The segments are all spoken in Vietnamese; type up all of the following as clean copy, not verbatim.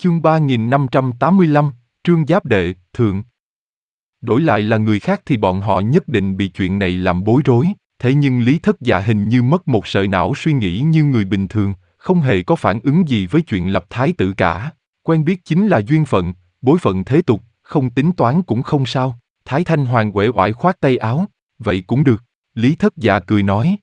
Chương 3585, Trương Giáp Đệ, Thượng. Đổi lại là người khác thì bọn họ nhất định bị chuyện này làm bối rối, thế nhưng Lý Thất Dạ hình như mất một sợi não suy nghĩ như người bình thường, không hề có phản ứng gì với chuyện lập thái tử cả. Quen biết chính là duyên phận, bối phận thế tục, không tính toán cũng không sao. Thái Thanh Hoàng uể oải khoát tay áo, vậy cũng được. Lý Thất Dạ cười nói.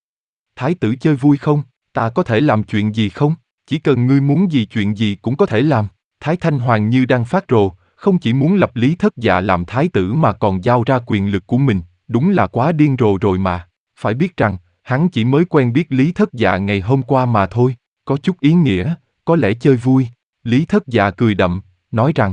Thái tử chơi vui không? Ta có thể làm chuyện gì không? Chỉ cần ngươi muốn gì chuyện gì cũng có thể làm. Thái Thanh Hoàng như đang phát rồ, không chỉ muốn lập Lý Thất Dạ làm thái tử mà còn giao ra quyền lực của mình, đúng là quá điên rồ rồi mà. Phải biết rằng, hắn chỉ mới quen biết Lý Thất Dạ ngày hôm qua mà thôi, có chút ý nghĩa, có lẽ chơi vui. Lý Thất Dạ cười đậm, nói rằng: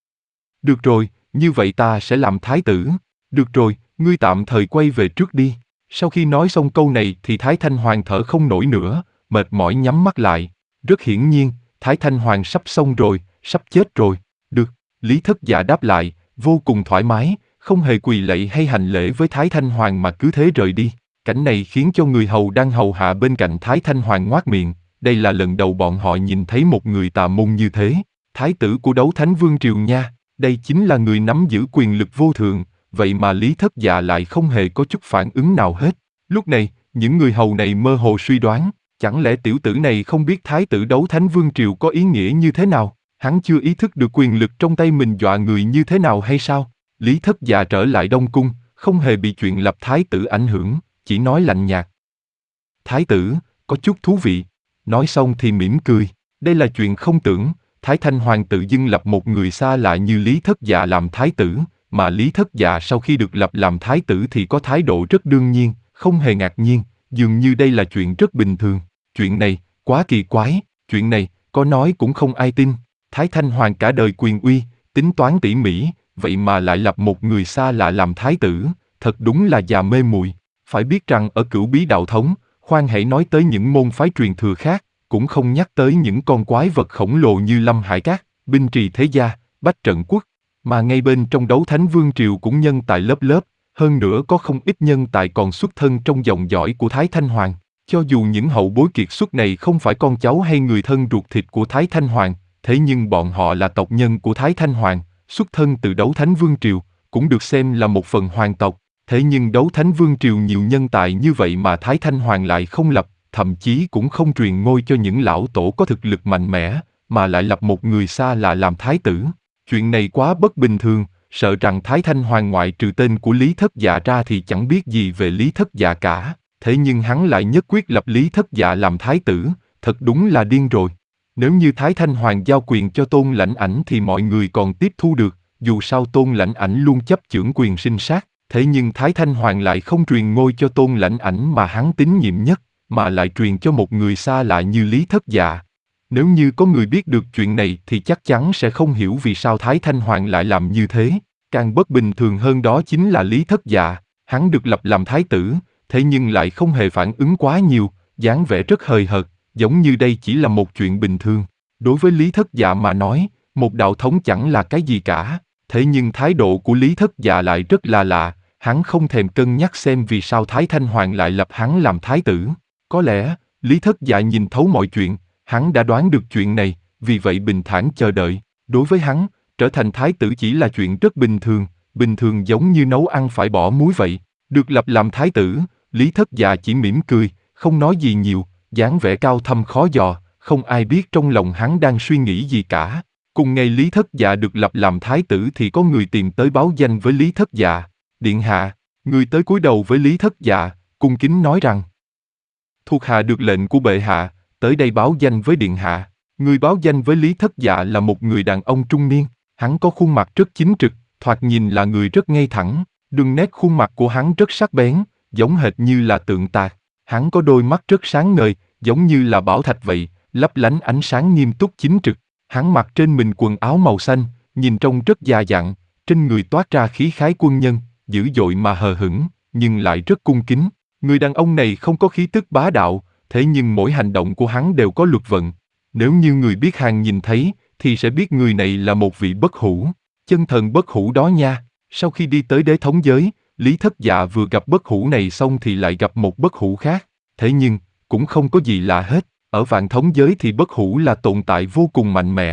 Được rồi, như vậy ta sẽ làm thái tử. Được rồi, ngươi tạm thời quay về trước đi. Sau khi nói xong câu này thì Thái Thanh Hoàng thở không nổi nữa, mệt mỏi nhắm mắt lại. Rất hiển nhiên, Thái Thanh Hoàng sắp xong rồi, sắp chết rồi. Được, Lý Thất Dạ đáp lại, vô cùng thoải mái, không hề quỳ lạy hay hành lễ với Thái Thanh Hoàng mà cứ thế rời đi. Cảnh này khiến cho người hầu đang hầu hạ bên cạnh Thái Thanh Hoàng ngoác miệng, đây là lần đầu bọn họ nhìn thấy một người tà môn như thế. Thái tử của Đấu Thánh Vương Triều nha, đây chính là người nắm giữ quyền lực vô thượng, vậy mà Lý Thất Dạ lại không hề có chút phản ứng nào hết. Lúc này, những người hầu này mơ hồ suy đoán, chẳng lẽ tiểu tử này không biết Thái tử Đấu Thánh Vương Triều có ý nghĩa như thế nào? Hắn chưa ý thức được quyền lực trong tay mình dọa người như thế nào hay sao? Lý Thất Dạ trở lại Đông Cung, không hề bị chuyện lập thái tử ảnh hưởng, chỉ nói lạnh nhạt. Thái tử, có chút thú vị. Nói xong thì mỉm cười. Đây là chuyện không tưởng, Thái Thanh Hoàng tự dưng lập một người xa lạ như Lý Thất Dạ làm thái tử, mà Lý Thất Dạ sau khi được lập làm thái tử thì có thái độ rất đương nhiên, không hề ngạc nhiên, dường như đây là chuyện rất bình thường. Chuyện này, quá kỳ quái, chuyện này, có nói cũng không ai tin. Thái Thanh Hoàng cả đời quyền uy, tính toán tỉ mỉ, vậy mà lại lập một người xa lạ làm thái tử, thật đúng là già mê muội. Phải biết rằng ở Cửu Bí Đạo Thống, khoan hãy nói tới những môn phái truyền thừa khác, cũng không nhắc tới những con quái vật khổng lồ như Lâm Hải Các, Binh Trì Thế Gia, Bách Trận Quốc, mà ngay bên trong Đấu Thánh Vương Triều cũng nhân tài lớp lớp, hơn nữa có không ít nhân tài còn xuất thân trong dòng dõi của Thái Thanh Hoàng. Cho dù những hậu bối kiệt xuất này không phải con cháu hay người thân ruột thịt của Thái Thanh Hoàng, thế nhưng bọn họ là tộc nhân của Thái Thanh Hoàng, xuất thân từ Đấu Thánh Vương Triều, cũng được xem là một phần hoàng tộc. Thế nhưng Đấu Thánh Vương Triều nhiều nhân tài như vậy mà Thái Thanh Hoàng lại không lập, thậm chí cũng không truyền ngôi cho những lão tổ có thực lực mạnh mẽ, mà lại lập một người xa lạ làm thái tử. Chuyện này quá bất bình thường, sợ rằng Thái Thanh Hoàng ngoại trừ tên của Lý Thất Dạ ra thì chẳng biết gì về Lý Thất Dạ cả. Thế nhưng hắn lại nhất quyết lập Lý Thất Dạ làm thái tử, thật đúng là điên rồi. Nếu như Thái Thanh Hoàng giao quyền cho Tôn Lãnh Ảnh thì mọi người còn tiếp thu được, dù sao Tôn Lãnh Ảnh luôn chấp chưởng quyền sinh sát. Thế nhưng Thái Thanh Hoàng lại không truyền ngôi cho Tôn Lãnh Ảnh mà hắn tín nhiệm nhất, mà lại truyền cho một người xa lạ như Lý Thất Dạ. Nếu như có người biết được chuyện này thì chắc chắn sẽ không hiểu vì sao Thái Thanh Hoàng lại làm như thế. Càng bất bình thường hơn đó chính là Lý Thất Dạ, hắn được lập làm thái tử, thế nhưng lại không hề phản ứng quá nhiều, dáng vẻ rất hời hợt, giống như đây chỉ là một chuyện bình thường. Đối với Lý Thất Dạ mà nói, một đạo thống chẳng là cái gì cả. Thế nhưng thái độ của Lý Thất Dạ lại rất là lạ, hắn không thèm cân nhắc xem vì sao Thái Thanh Hoàng lại lập hắn làm thái tử. Có lẽ, Lý Thất Dạ nhìn thấu mọi chuyện, hắn đã đoán được chuyện này, vì vậy bình thản chờ đợi. Đối với hắn, trở thành thái tử chỉ là chuyện rất bình thường giống như nấu ăn phải bỏ muối vậy. Được lập làm thái tử, Lý Thất Dạ chỉ mỉm cười, không nói gì nhiều, dáng vẻ cao thâm khó dò, không ai biết trong lòng hắn đang suy nghĩ gì cả. Cùng ngày Lý Thất Dạ được lập làm thái tử thì có người tìm tới báo danh với Lý Thất Dạ. Điện hạ, người tới cúi đầu với Lý Thất Dạ, cung kính nói rằng: Thuộc hạ được lệnh của bệ hạ, tới đây báo danh với điện hạ. Người báo danh với Lý Thất Dạ là một người đàn ông trung niên, hắn có khuôn mặt rất chính trực, thoạt nhìn là người rất ngay thẳng, đường nét khuôn mặt của hắn rất sắc bén, giống hệt như là tượng tạc. Hắn có đôi mắt rất sáng ngời, giống như là bảo thạch vậy, lấp lánh ánh sáng nghiêm túc chính trực. Hắn mặc trên mình quần áo màu xanh, nhìn trông rất già dặn, trên người toát ra khí khái quân nhân, dữ dội mà hờ hững, nhưng lại rất cung kính. Người đàn ông này không có khí tức bá đạo, thế nhưng mỗi hành động của hắn đều có luật vận. Nếu như người biết hàng nhìn thấy, thì sẽ biết người này là một vị bất hủ, chân thần bất hủ đó nha. Sau khi đi tới đế thống giới, Lý Thất Dạ vừa gặp bất hủ này xong thì lại gặp một bất hủ khác. Thế nhưng, cũng không có gì lạ hết. Ở vạn thống giới thì bất hủ là tồn tại vô cùng mạnh mẽ,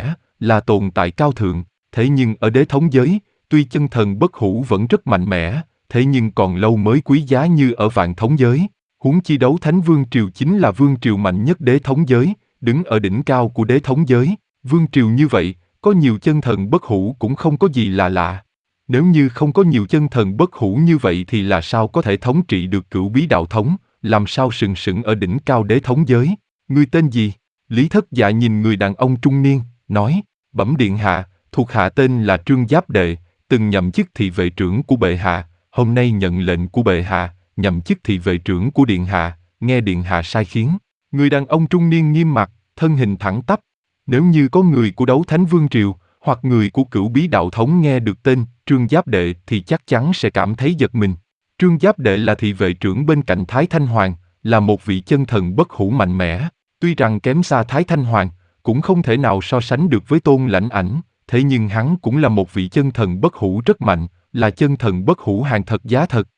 là tồn tại cao thượng, thế nhưng ở đế thống giới, tuy chân thần bất hủ vẫn rất mạnh mẽ, thế nhưng còn lâu mới quý giá như ở vạn thống giới. Huống chi Đấu Thánh Vương Triều chính là vương triều mạnh nhất đế thống giới, đứng ở đỉnh cao của đế thống giới. Vương triều như vậy, có nhiều chân thần bất hủ cũng không có gì là lạ. Nếu như không có nhiều chân thần bất hủ như vậy thì là sao có thể thống trị được Cửu Bí Đạo Thống, làm sao sừng sững ở đỉnh cao đế thống giới? Ngươi tên gì? Lý Thất Dạ nhìn người đàn ông trung niên, nói, bẩm điện hạ, thuộc hạ tên là Trương Giáp Đệ, từng nhậm chức thị vệ trưởng của bệ hạ, hôm nay nhận lệnh của bệ hạ, nhậm chức thị vệ trưởng của điện hạ, nghe điện hạ sai khiến. Người đàn ông trung niên nghiêm mặt, thân hình thẳng tắp. Nếu như có người của Đấu Thánh Vương Triều, hoặc người của Cửu Bí Đạo Thống nghe được tên Trương Giáp Đệ thì chắc chắn sẽ cảm thấy giật mình. Trương Giáp Đệ là thị vệ trưởng bên cạnh Thái Thanh Hoàng, là một vị chân thần bất hủ mạnh mẽ. Tuy rằng kém xa Thái Thanh Hoàng, cũng không thể nào so sánh được với Tôn Lãnh Ảnh, thế nhưng hắn cũng là một vị chân thần bất hủ rất mạnh, là chân thần bất hủ hàng thật giá thật.